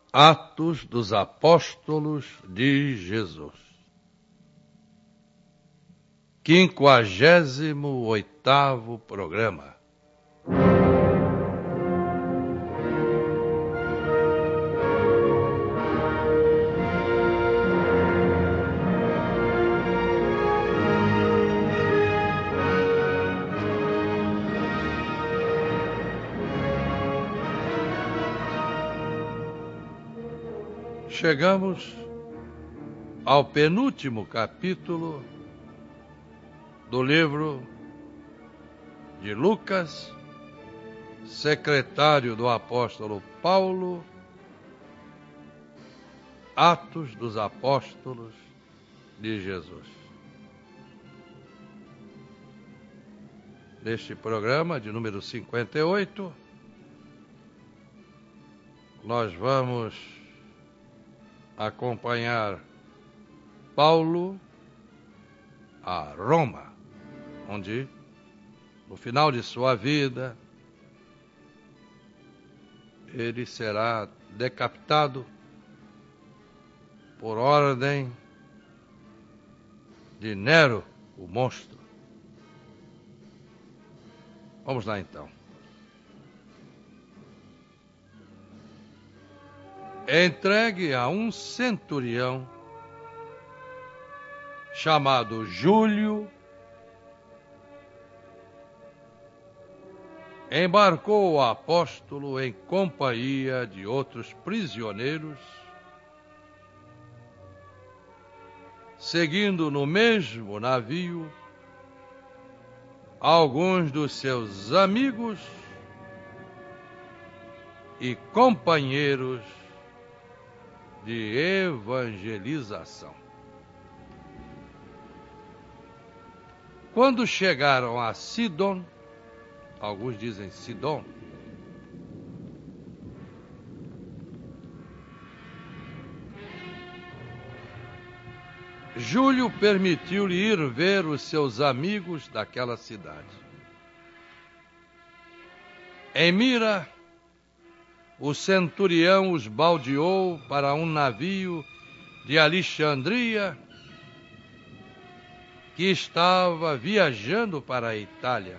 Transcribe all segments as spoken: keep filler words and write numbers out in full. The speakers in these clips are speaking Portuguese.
Atos dos Apóstolos de Jesus. Quinquagésimo oitavo programa. Chegamos ao penúltimo capítulo do livro de Lucas, secretário do apóstolo Paulo, Atos dos Apóstolos de Jesus. Neste programa de número cinquenta e oito, nós vamos acompanhar Paulo a Roma, onde, no final de sua vida, ele será decapitado por ordem de Nero, o monstro. Vamos lá então. Entregue a um centurião chamado Júlio, embarcou o apóstolo em companhia de outros prisioneiros, seguindo no mesmo navio alguns dos seus amigos e companheiros de evangelização. Quando chegaram a Sidom, alguns dizem Sidom, Júlio permitiu-lhe ir ver os seus amigos daquela cidade. Em Mira, o centurião os baldeou para um navio de Alexandria que estava viajando para a Itália.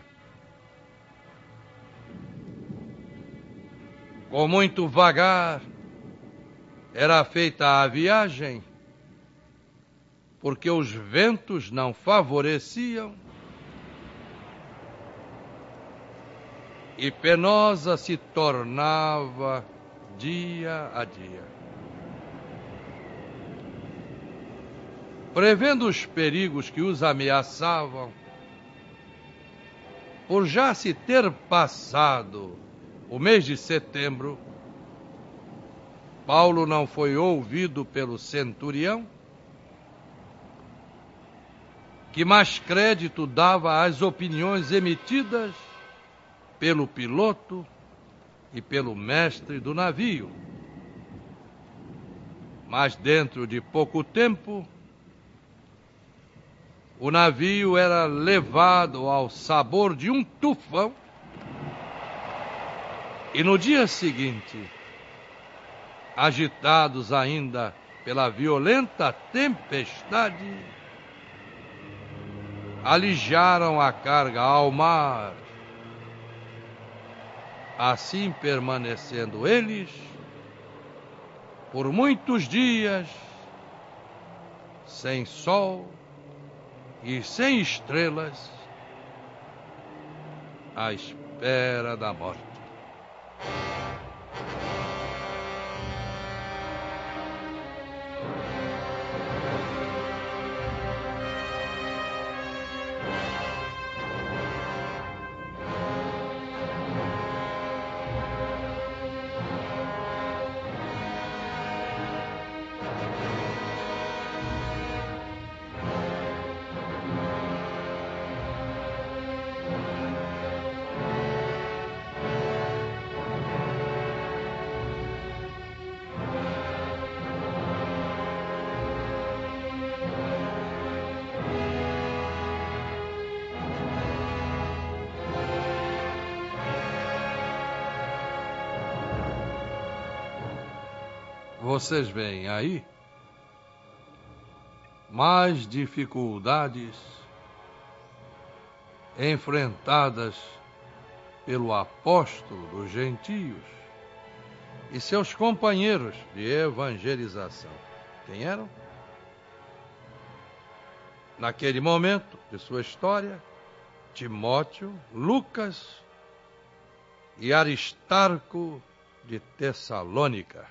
Com muito vagar era feita a viagem, porque os ventos não favoreciam e penosa se tornava dia a dia. Prevendo os perigos que os ameaçavam, por já se ter passado o mês de setembro, Paulo não foi ouvido pelo centurião, que mais crédito dava às opiniões emitidas pelo piloto e pelo mestre do navio. Mas dentro de pouco tempo, o navio era levado ao sabor de um tufão e no dia seguinte, agitados ainda pela violenta tempestade, alijaram a carga ao mar, assim permanecendo eles por muitos dias sem sol e sem estrelas, à espera da morte. Vocês veem aí mais dificuldades enfrentadas pelo apóstolo dos gentios e seus companheiros de evangelização. Quem eram? Naquele momento de sua história, Timóteo, Lucas e Aristarco de Tessalônica.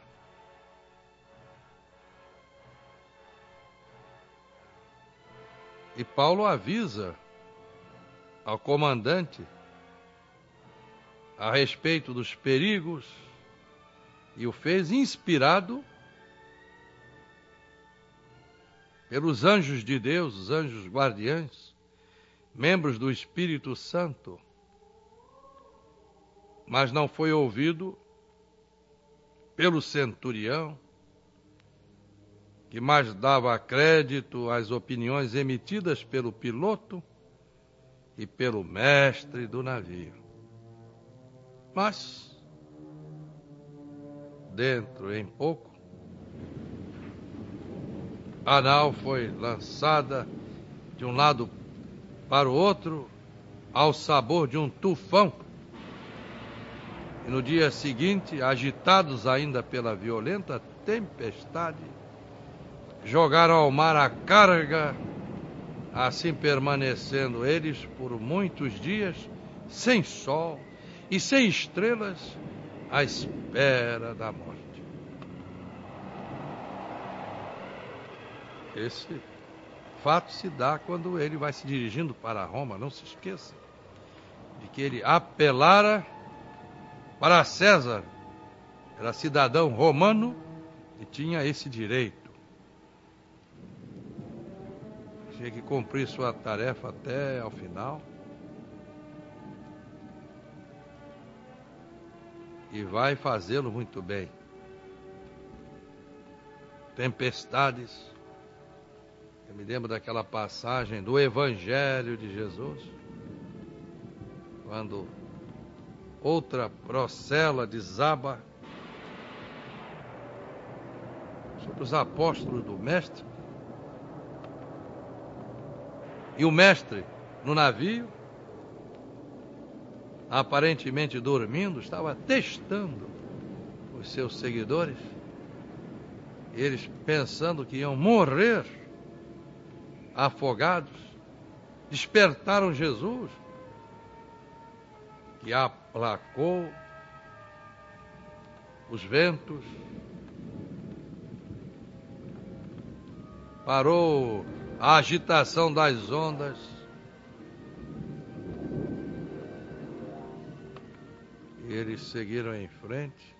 E Paulo avisa ao comandante a respeito dos perigos e o fez inspirado pelos anjos de Deus, os anjos guardiães, membros do Espírito Santo, mas não foi ouvido pelo centurião, que mais dava crédito às opiniões emitidas pelo piloto e pelo mestre do navio. Mas, dentro em pouco, a nau foi lançada de um lado para o outro ao sabor de um tufão. E no dia seguinte, agitados ainda pela violenta tempestade, jogaram ao mar a carga, assim permanecendo eles por muitos dias, sem sol e sem estrelas, à espera da morte. Esse fato se dá quando ele vai se dirigindo para Roma. Não se esqueça de que ele apelara para César. Era cidadão romano e tinha esse direito. Tinha que cumprir sua tarefa até ao final. E vai fazê-lo muito bem. Tempestades. Eu me lembro daquela passagem do Evangelho de Jesus, quando outra procela desaba sobre os apóstolos do Mestre, e o Mestre, no navio, aparentemente dormindo, estava testando os seus seguidores, eles pensando que iam morrer afogados, despertaram Jesus, que aplacou os ventos, parou a agitação das ondas, e eles seguiram em frente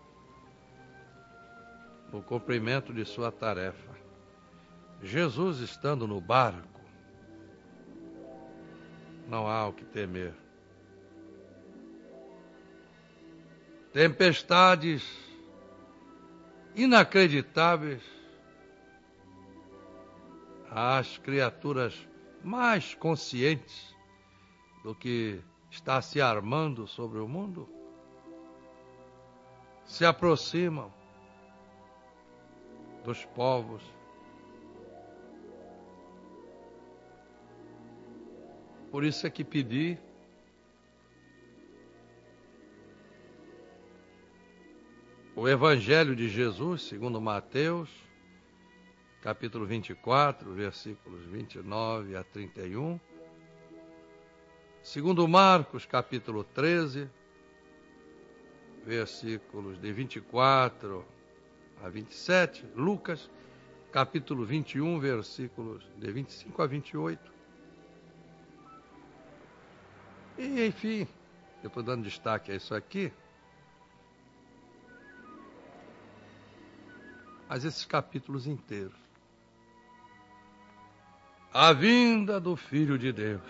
no cumprimento de sua tarefa. Jesus estando no barco, não há o que temer. Tempestades inacreditáveis, as criaturas mais conscientes do que está se armando sobre o mundo se aproximam dos povos. Por isso é que pedi o Evangelho de Jesus, segundo Mateus, capítulo vinte e quatro, versículos vinte e nove a trinta e um. Segundo Marcos, capítulo treze, versículos de vinte e quatro a vinte e sete. Lucas, capítulo vinte e um, versículos de vinte e cinco a vinte e oito. E, enfim, eu estou dando destaque a isso aqui, mas esses capítulos inteiros. A vinda do Filho de Deus.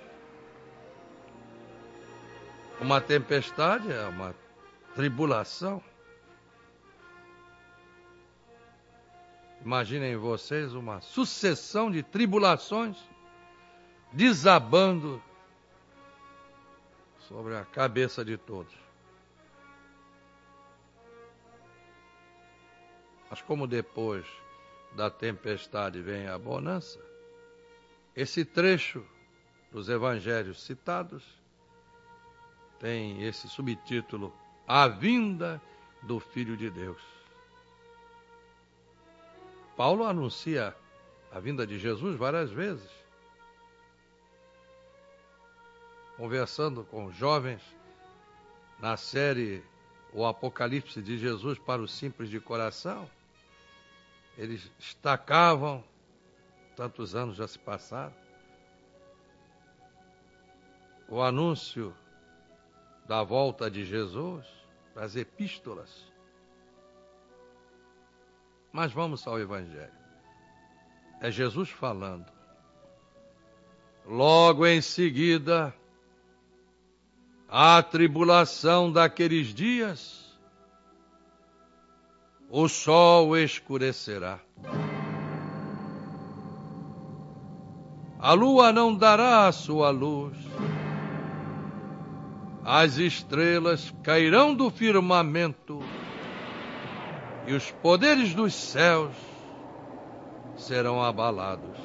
Uma tempestade é uma tribulação. Imaginem vocês uma sucessão de tribulações desabando sobre a cabeça de todos. Mas como depois da tempestade vem a bonança, esse trecho dos evangelhos citados tem esse subtítulo: A Vinda do Filho de Deus. Paulo anuncia a vinda de Jesus várias vezes, conversando com jovens na série O Apocalipse de Jesus para os Simples de Coração. Eles destacavam, tantos anos já se passaram, o anúncio da volta de Jesus, das epístolas. Mas vamos ao Evangelho. É Jesus falando. Logo em seguida, a tribulação daqueles dias, o sol escurecerá. A lua não dará a sua luz. As estrelas cairão do firmamento e os poderes dos céus serão abalados.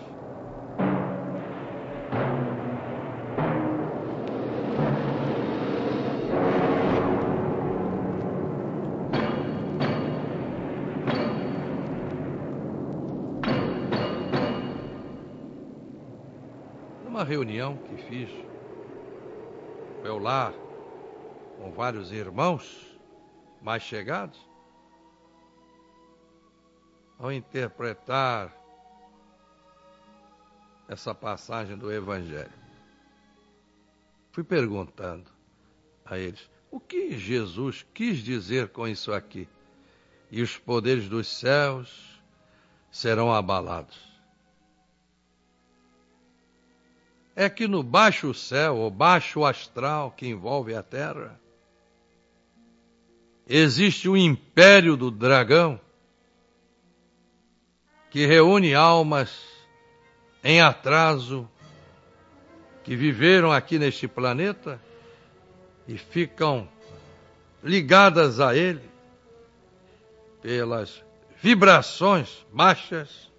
Numa reunião que fiz, eu lá, com vários irmãos mais chegados, ao interpretar essa passagem do Evangelho, fui perguntando a eles o que Jesus quis dizer com isso aqui. E os poderes dos céus serão abalados. É que no baixo céu, ou baixo astral que envolve a terra, existe o império do dragão, que reúne almas em atraso, que viveram aqui neste planeta e ficam ligadas a ele pelas vibrações baixas,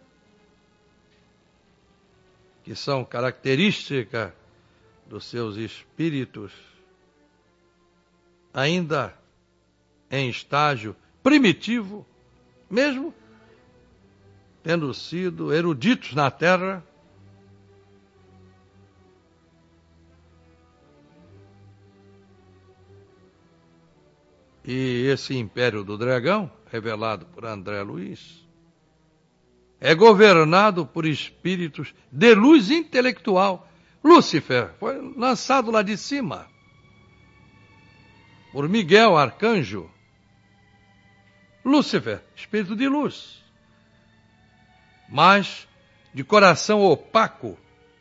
que são característica dos seus espíritos, ainda em estágio primitivo, mesmo tendo sido eruditos na Terra, e esse império do dragão, revelado por André Luiz, é governado por espíritos de luz intelectual. Lúcifer foi lançado lá de cima por Miguel, arcanjo. Lúcifer, espírito de luz, mas de coração opaco.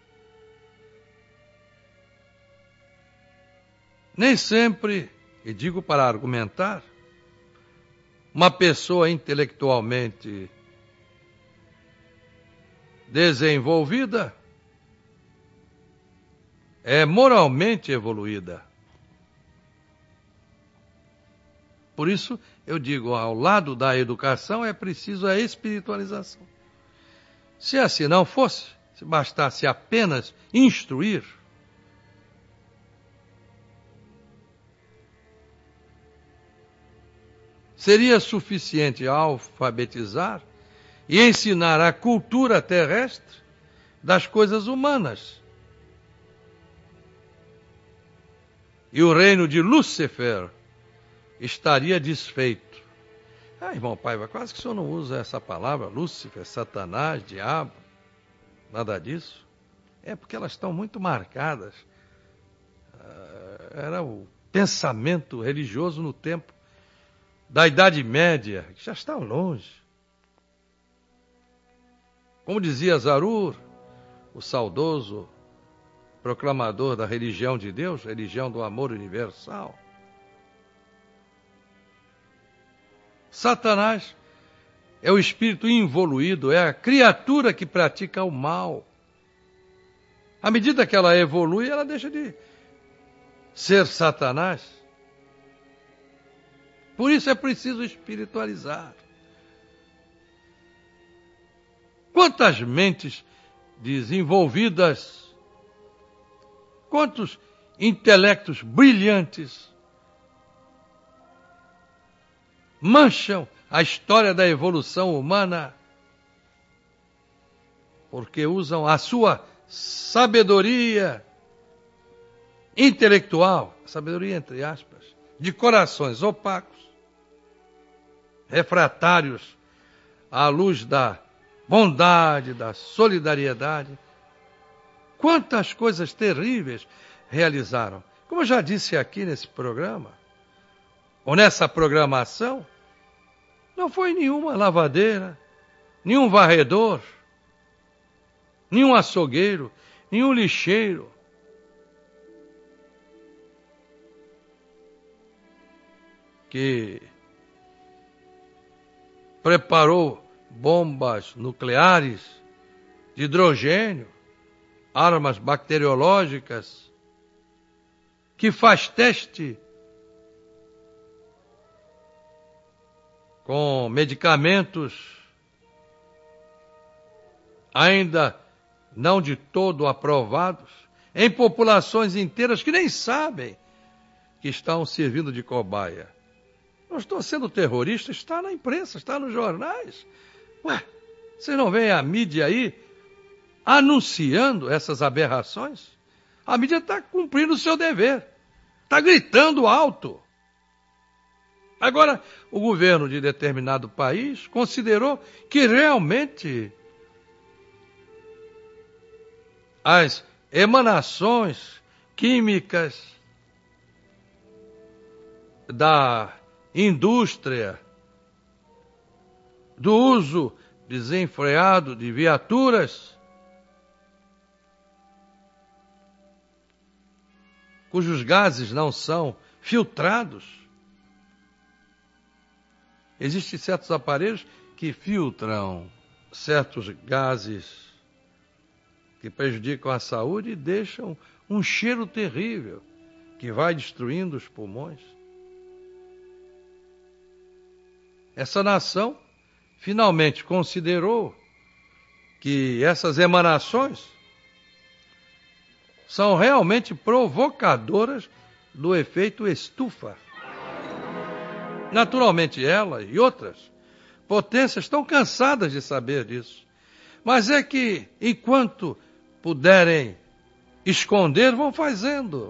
Nem sempre, e digo para argumentar, uma pessoa intelectualmente desenvolvida é moralmente evoluída. Por isso, eu digo, ao lado da educação é preciso a espiritualização. Se assim não fosse, se bastasse apenas instruir, seria suficiente alfabetizar e ensinar a cultura terrestre das coisas humanas. E o reino de Lúcifer estaria desfeito. Ah, irmão Paiva, quase que o senhor não usa essa palavra, Lúcifer, Satanás, diabo, nada disso. É porque elas estão muito marcadas. Era o pensamento religioso no tempo da Idade Média, que já está longe. Como dizia Zarur, o saudoso proclamador da religião de Deus, religião do amor universal, Satanás é o espírito involuído, é a criatura que pratica o mal. À medida que ela evolui, ela deixa de ser Satanás. Por isso é preciso espiritualizar. Quantas mentes desenvolvidas, quantos intelectos brilhantes mancham a história da evolução humana porque usam a sua sabedoria intelectual, sabedoria entre aspas, de corações opacos, refratários à luz da bondade, da solidariedade. Quantas coisas terríveis realizaram. Como eu já disse aqui nesse programa, ou nessa programação, não foi nenhuma lavadeira, nenhum varredor, nenhum açougueiro, nenhum lixeiro. Que preparou bombas nucleares, de hidrogênio, armas bacteriológicas, que faz teste com medicamentos ainda não de todo aprovados, em populações inteiras que nem sabem que estão servindo de cobaia. Não estou sendo terrorista, está na imprensa, está nos jornais. Ué, vocês não veem a mídia aí anunciando essas aberrações? A mídia está cumprindo o seu dever, está gritando alto. Agora, o governo de determinado país considerou que realmente as emanações químicas da indústria, do uso desenfreado de viaturas, cujos gases não são filtrados. Existem certos aparelhos que filtram certos gases que prejudicam a saúde e deixam um cheiro terrível que vai destruindo os pulmões. Essa nação finalmente considerou que essas emanações são realmente provocadoras do efeito estufa. Naturalmente, ela e outras potências estão cansadas de saber disso. Mas é que, enquanto puderem esconder, vão fazendo.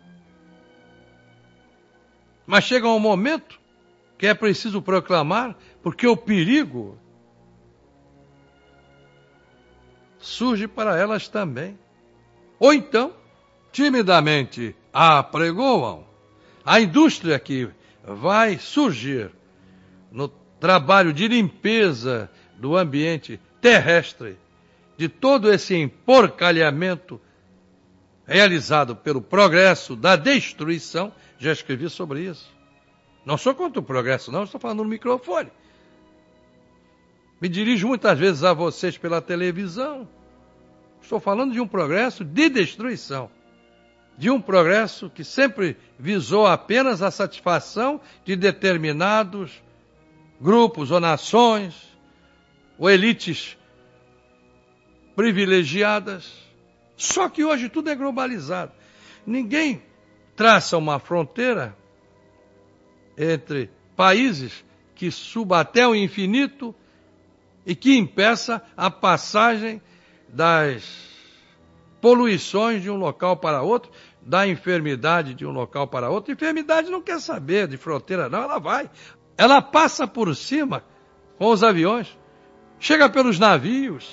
Mas chega um momento que é preciso proclamar, porque o perigo surge para elas também. Ou então, timidamente apregoam a indústria que vai surgir no trabalho de limpeza do ambiente terrestre, de todo esse emporcalhamento realizado pelo progresso da destruição. Já escrevi sobre isso. Não sou contra o progresso, não, estou falando no microfone. Me dirijo muitas vezes a vocês pela televisão. Estou falando de um progresso de destruição. De um progresso que sempre visou apenas a satisfação de determinados grupos ou nações, ou elites privilegiadas. Só que hoje tudo é globalizado. Ninguém traça uma fronteira entre países que suba até o infinito e que impeça a passagem das poluições de um local para outro, da enfermidade de um local para outro. Enfermidade não quer saber de fronteira, não, ela vai. Ela passa por cima com os aviões, chega pelos navios,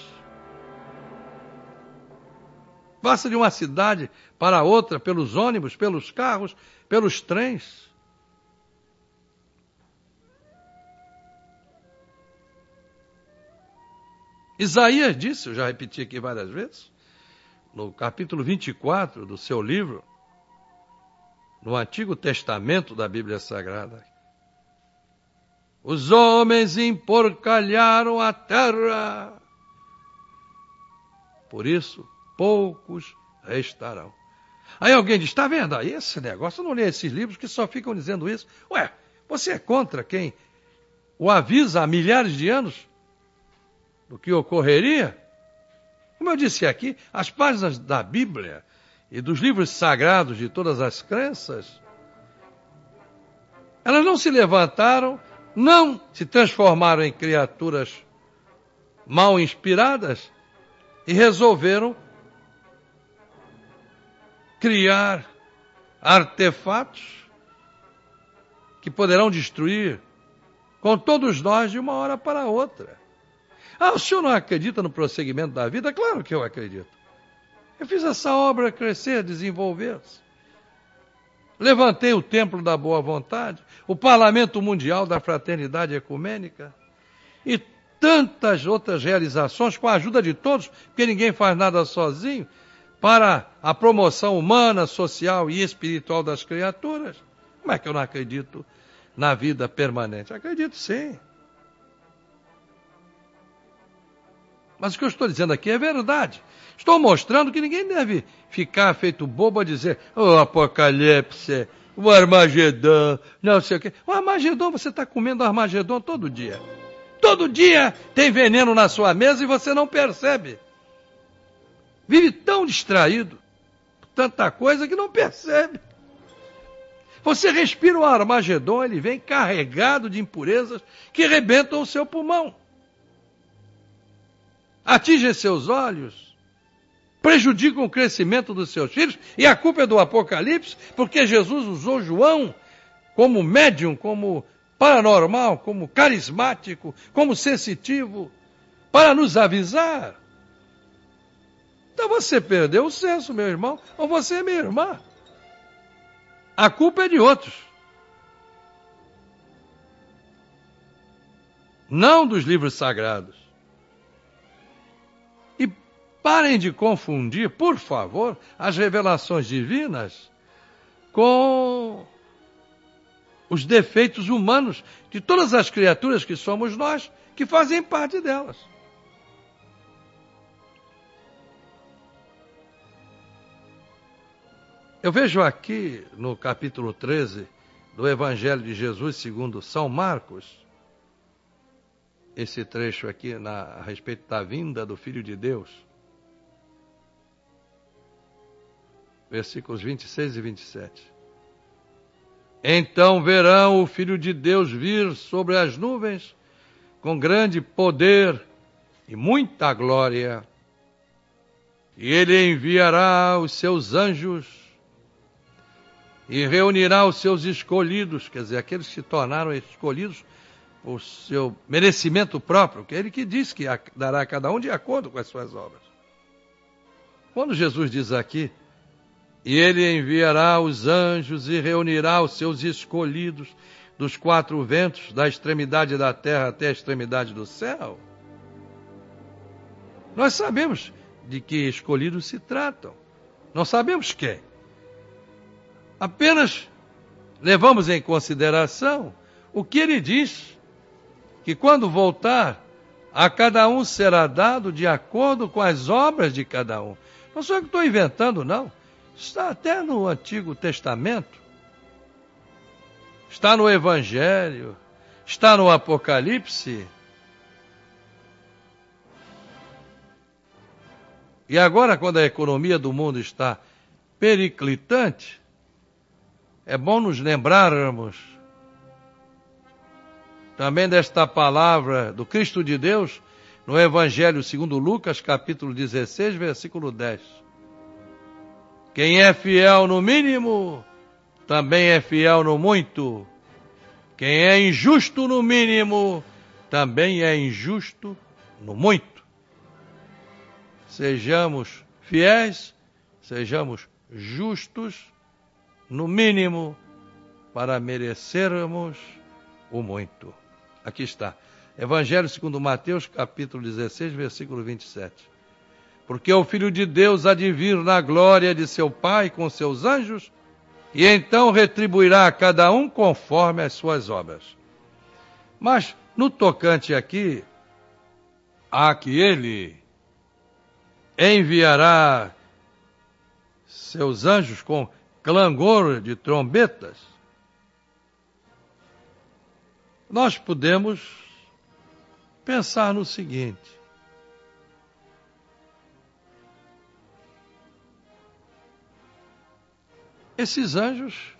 passa de uma cidade para outra pelos ônibus, pelos carros, pelos trens. Isaías disse, eu já repeti aqui várias vezes, no capítulo vinte e quatro do seu livro, no Antigo Testamento da Bíblia Sagrada, os homens emporcalharam a terra, por isso poucos restarão. Aí alguém diz, está vendo aí esse negócio, eu não leio esses livros que só ficam dizendo isso. Ué, você é contra quem o avisa há milhares de anos do que ocorreria. Como eu disse aqui, as páginas da Bíblia e dos livros sagrados de todas as crenças, elas não se levantaram, não se transformaram em criaturas mal inspiradas e resolveram criar artefatos que poderão destruir com todos nós de uma hora para outra. Ah, o senhor não acredita no prosseguimento da vida? Claro que eu acredito. Eu fiz essa obra crescer, desenvolver-se. Levantei o Templo da Boa Vontade, o Parlamento Mundial da Fraternidade Ecumênica e tantas outras realizações com a ajuda de todos, porque ninguém faz nada sozinho, para a promoção humana, social e espiritual das criaturas. Como é que eu não acredito na vida permanente? Acredito sim. Mas o que eu estou dizendo aqui é verdade. Estou mostrando que ninguém deve ficar feito bobo a dizer o Apocalipse, o Armagedon, não sei o quê. O Armagedon, você está comendo Armagedon todo dia. Todo dia tem veneno na sua mesa e você não percebe. Vive tão distraído, tanta coisa que não percebe. Você respira o Armagedon, ele vem carregado de impurezas que rebentam o seu pulmão. Atingem seus olhos, prejudicam o crescimento dos seus filhos, e a culpa é do Apocalipse, porque Jesus usou João como médium, como paranormal, como carismático, como sensitivo, para nos avisar. Então você perdeu o senso, meu irmão, ou você é minha irmã. A culpa é de outros. Não dos livros sagrados. E parem de confundir, por favor, as revelações divinas com os defeitos humanos de todas as criaturas que somos nós, que fazem parte delas. Eu vejo aqui no capítulo treze do Evangelho de Jesus segundo São Marcos, esse trecho aqui na, a respeito da vinda do Filho de Deus, versículos vinte e seis e vinte e sete. Então verão o Filho de Deus vir sobre as nuvens com grande poder e muita glória, e ele enviará os seus anjos e reunirá os seus escolhidos, quer dizer, aqueles que se tornaram escolhidos por seu merecimento próprio, que é ele que diz que dará a cada um de acordo com as suas obras. Quando Jesus diz aqui, e ele enviará os anjos e reunirá os seus escolhidos dos quatro ventos, da extremidade da terra até a extremidade do céu, nós sabemos de que escolhidos se tratam. Não sabemos quem. Apenas levamos em consideração o que ele diz, que quando voltar, a cada um será dado de acordo com as obras de cada um. Não sou eu que estou inventando, não. Está até no Antigo Testamento. Está no Evangelho. Está no Apocalipse. E agora, quando a economia do mundo está periclitante, é bom nos lembrarmos também desta palavra do Cristo de Deus no Evangelho segundo Lucas, capítulo dezesseis, versículo dez. Quem é fiel no mínimo, também é fiel no muito. Quem é injusto no mínimo, também é injusto no muito. Sejamos fiéis, sejamos justos no mínimo, para merecermos o muito. Aqui está. Evangelho segundo Mateus, capítulo dezesseis, versículo vinte e sete. Porque o Filho de Deus há de vir na glória de seu Pai com seus anjos, e então retribuirá a cada um conforme as suas obras. Mas, no tocante aqui, a que ele enviará seus anjos com clangor de trombetas, nós podemos pensar no seguinte: Esses anjos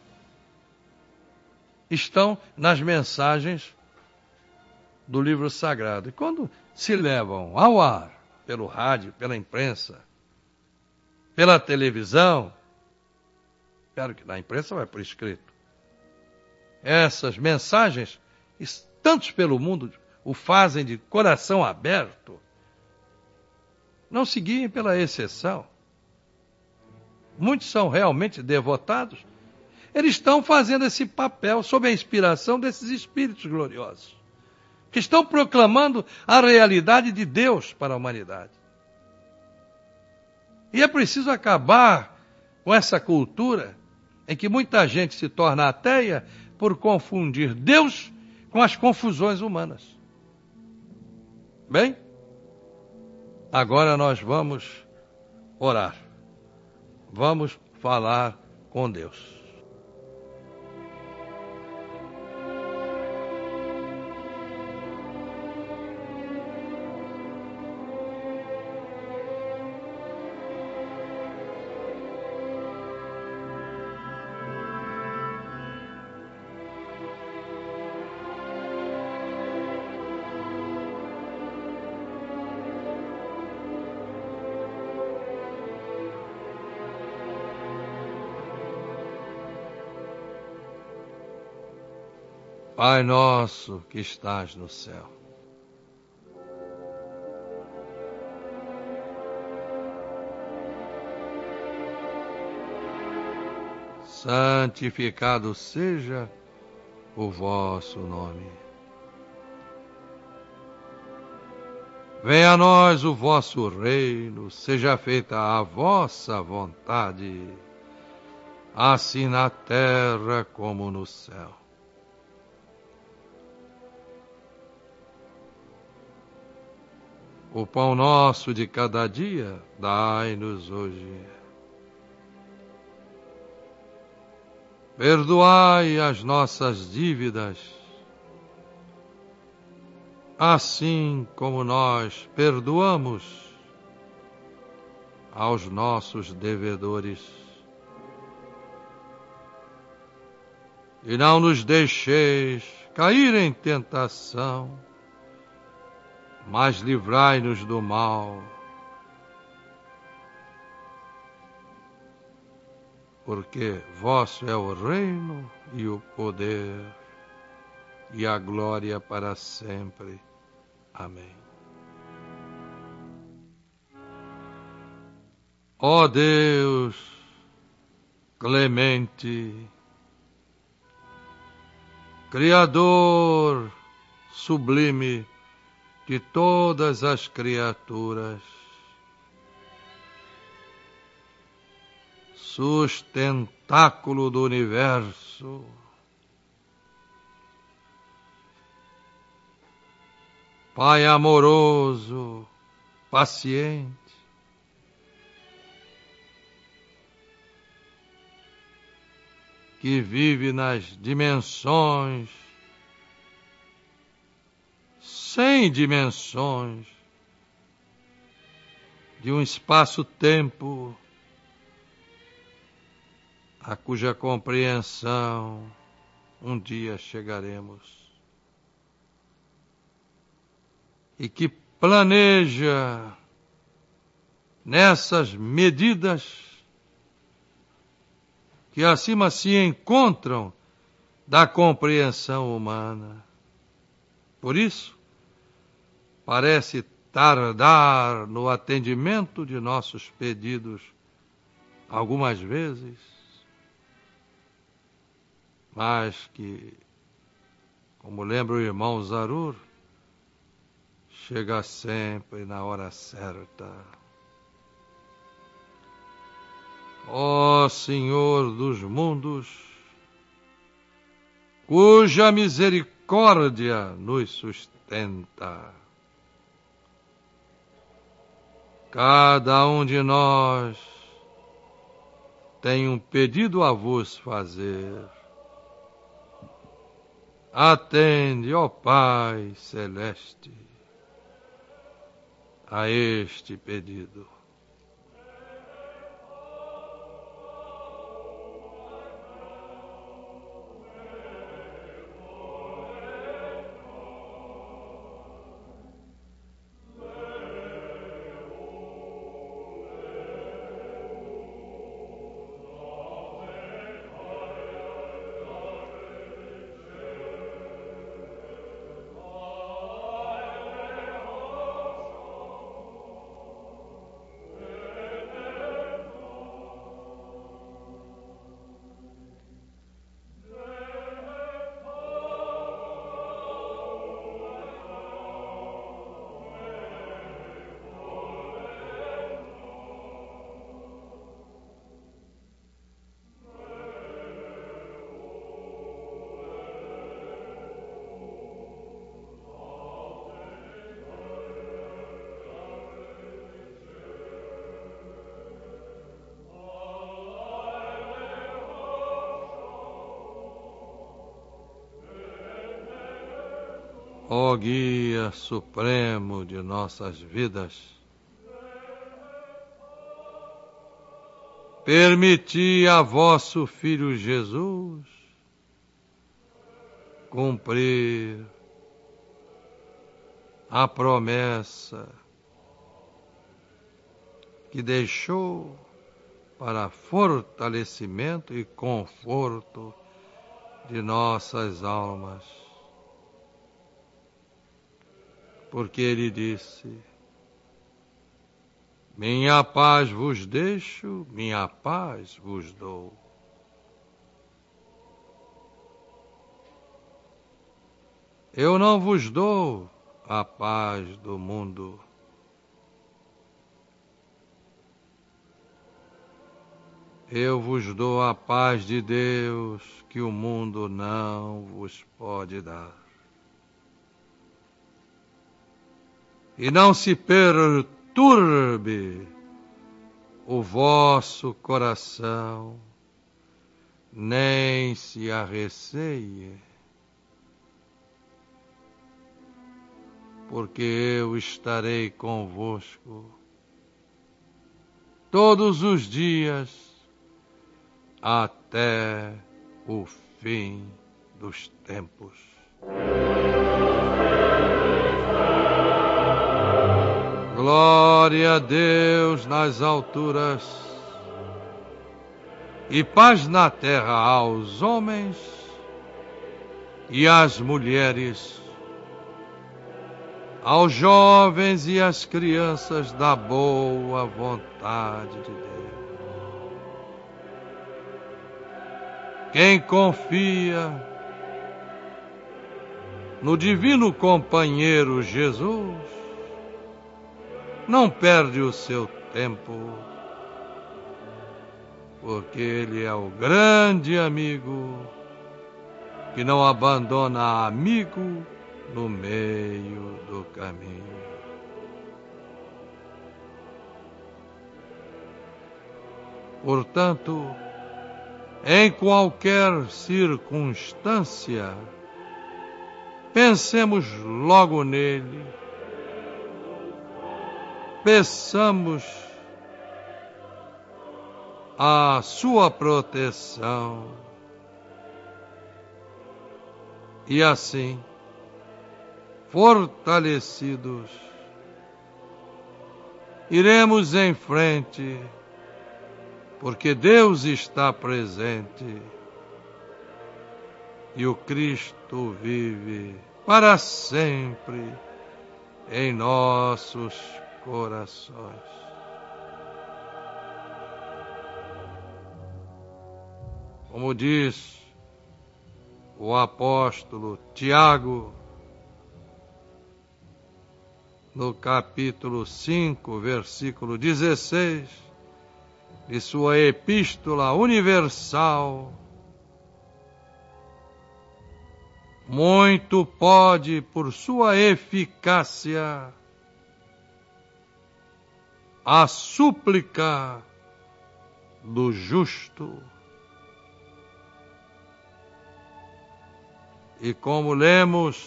estão nas mensagens do livro sagrado. E quando se levam ao ar, pelo rádio, pela imprensa, pela televisão, claro que na imprensa vai por escrito, essas mensagens, tantos pelo mundo o fazem de coração aberto, não se guiem pela exceção. Muitos são realmente devotados. Eles estão fazendo esse papel sob a inspiração desses espíritos gloriosos, que estão proclamando a realidade de Deus para a humanidade. E é preciso acabar com essa cultura em que muita gente se torna ateia por confundir Deus com as confusões humanas. Bem, agora nós vamos orar. Vamos falar com Deus. Pai nosso que estás no céu, santificado seja o vosso nome. Venha a nós o vosso reino, seja feita a vossa vontade, assim na terra como no céu. O pão nosso de cada dia, dai-nos hoje. Perdoai as nossas dívidas, assim como nós perdoamos aos nossos devedores. E não nos deixeis cair em tentação, mas livrai-nos do mal, porque vosso é o reino e o poder e a glória para sempre. Amém. Ó Deus clemente, Criador sublime de todas as criaturas, sustentáculo do universo, Pai amoroso, paciente, que vive nas dimensões, sem dimensões, de um espaço-tempo, a cuja compreensão um dia chegaremos. E que planeja nessas medidas que acima se encontram da compreensão humana. Por isso, parece tardar no atendimento de nossos pedidos algumas vezes, mas que, como lembra o irmão Zarur, chega sempre na hora certa. Ó Senhor dos mundos, cuja misericórdia nos sustenta, cada um de nós tem um pedido a vos fazer. Atende, ó Pai Celeste, a este pedido. Ó guia supremo de nossas vidas, permiti a vosso Filho Jesus cumprir a promessa que deixou para fortalecimento e conforto de nossas almas. Porque ele disse: minha paz vos deixo, minha paz vos dou. Eu não vos dou a paz do mundo. Eu vos dou a paz de Deus que o mundo não vos pode dar. E não se perturbe o vosso coração, nem se arreceie, porque eu estarei convosco todos os dias até o fim dos tempos. Glória a Deus nas alturas e paz na terra aos homens e às mulheres, aos jovens e às crianças da boa vontade de Deus. Quem confia no divino companheiro Jesus não perde o seu tempo, porque ele é o grande amigo que não abandona amigo no meio do caminho. Portanto, em qualquer circunstância, pensemos logo nele, peçamos a sua proteção e assim, fortalecidos, iremos em frente, porque Deus está presente e o Cristo vive para sempre em nossos corações. Como diz o apóstolo Tiago, no capítulo cinco, versículo dezesseis, de sua Epístola Universal, muito pode, por sua eficácia, a súplica do justo. E como lemos,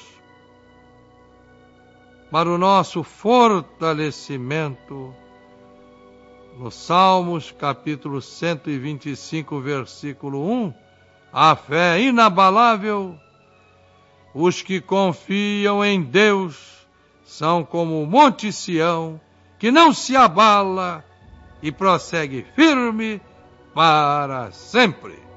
para o nosso fortalecimento, no Salmos, capítulo cento e vinte e cinco, versículo um, a fé inabalável, os que confiam em Deus são como o Monte Sião, que não se abala e prossegue firme para sempre.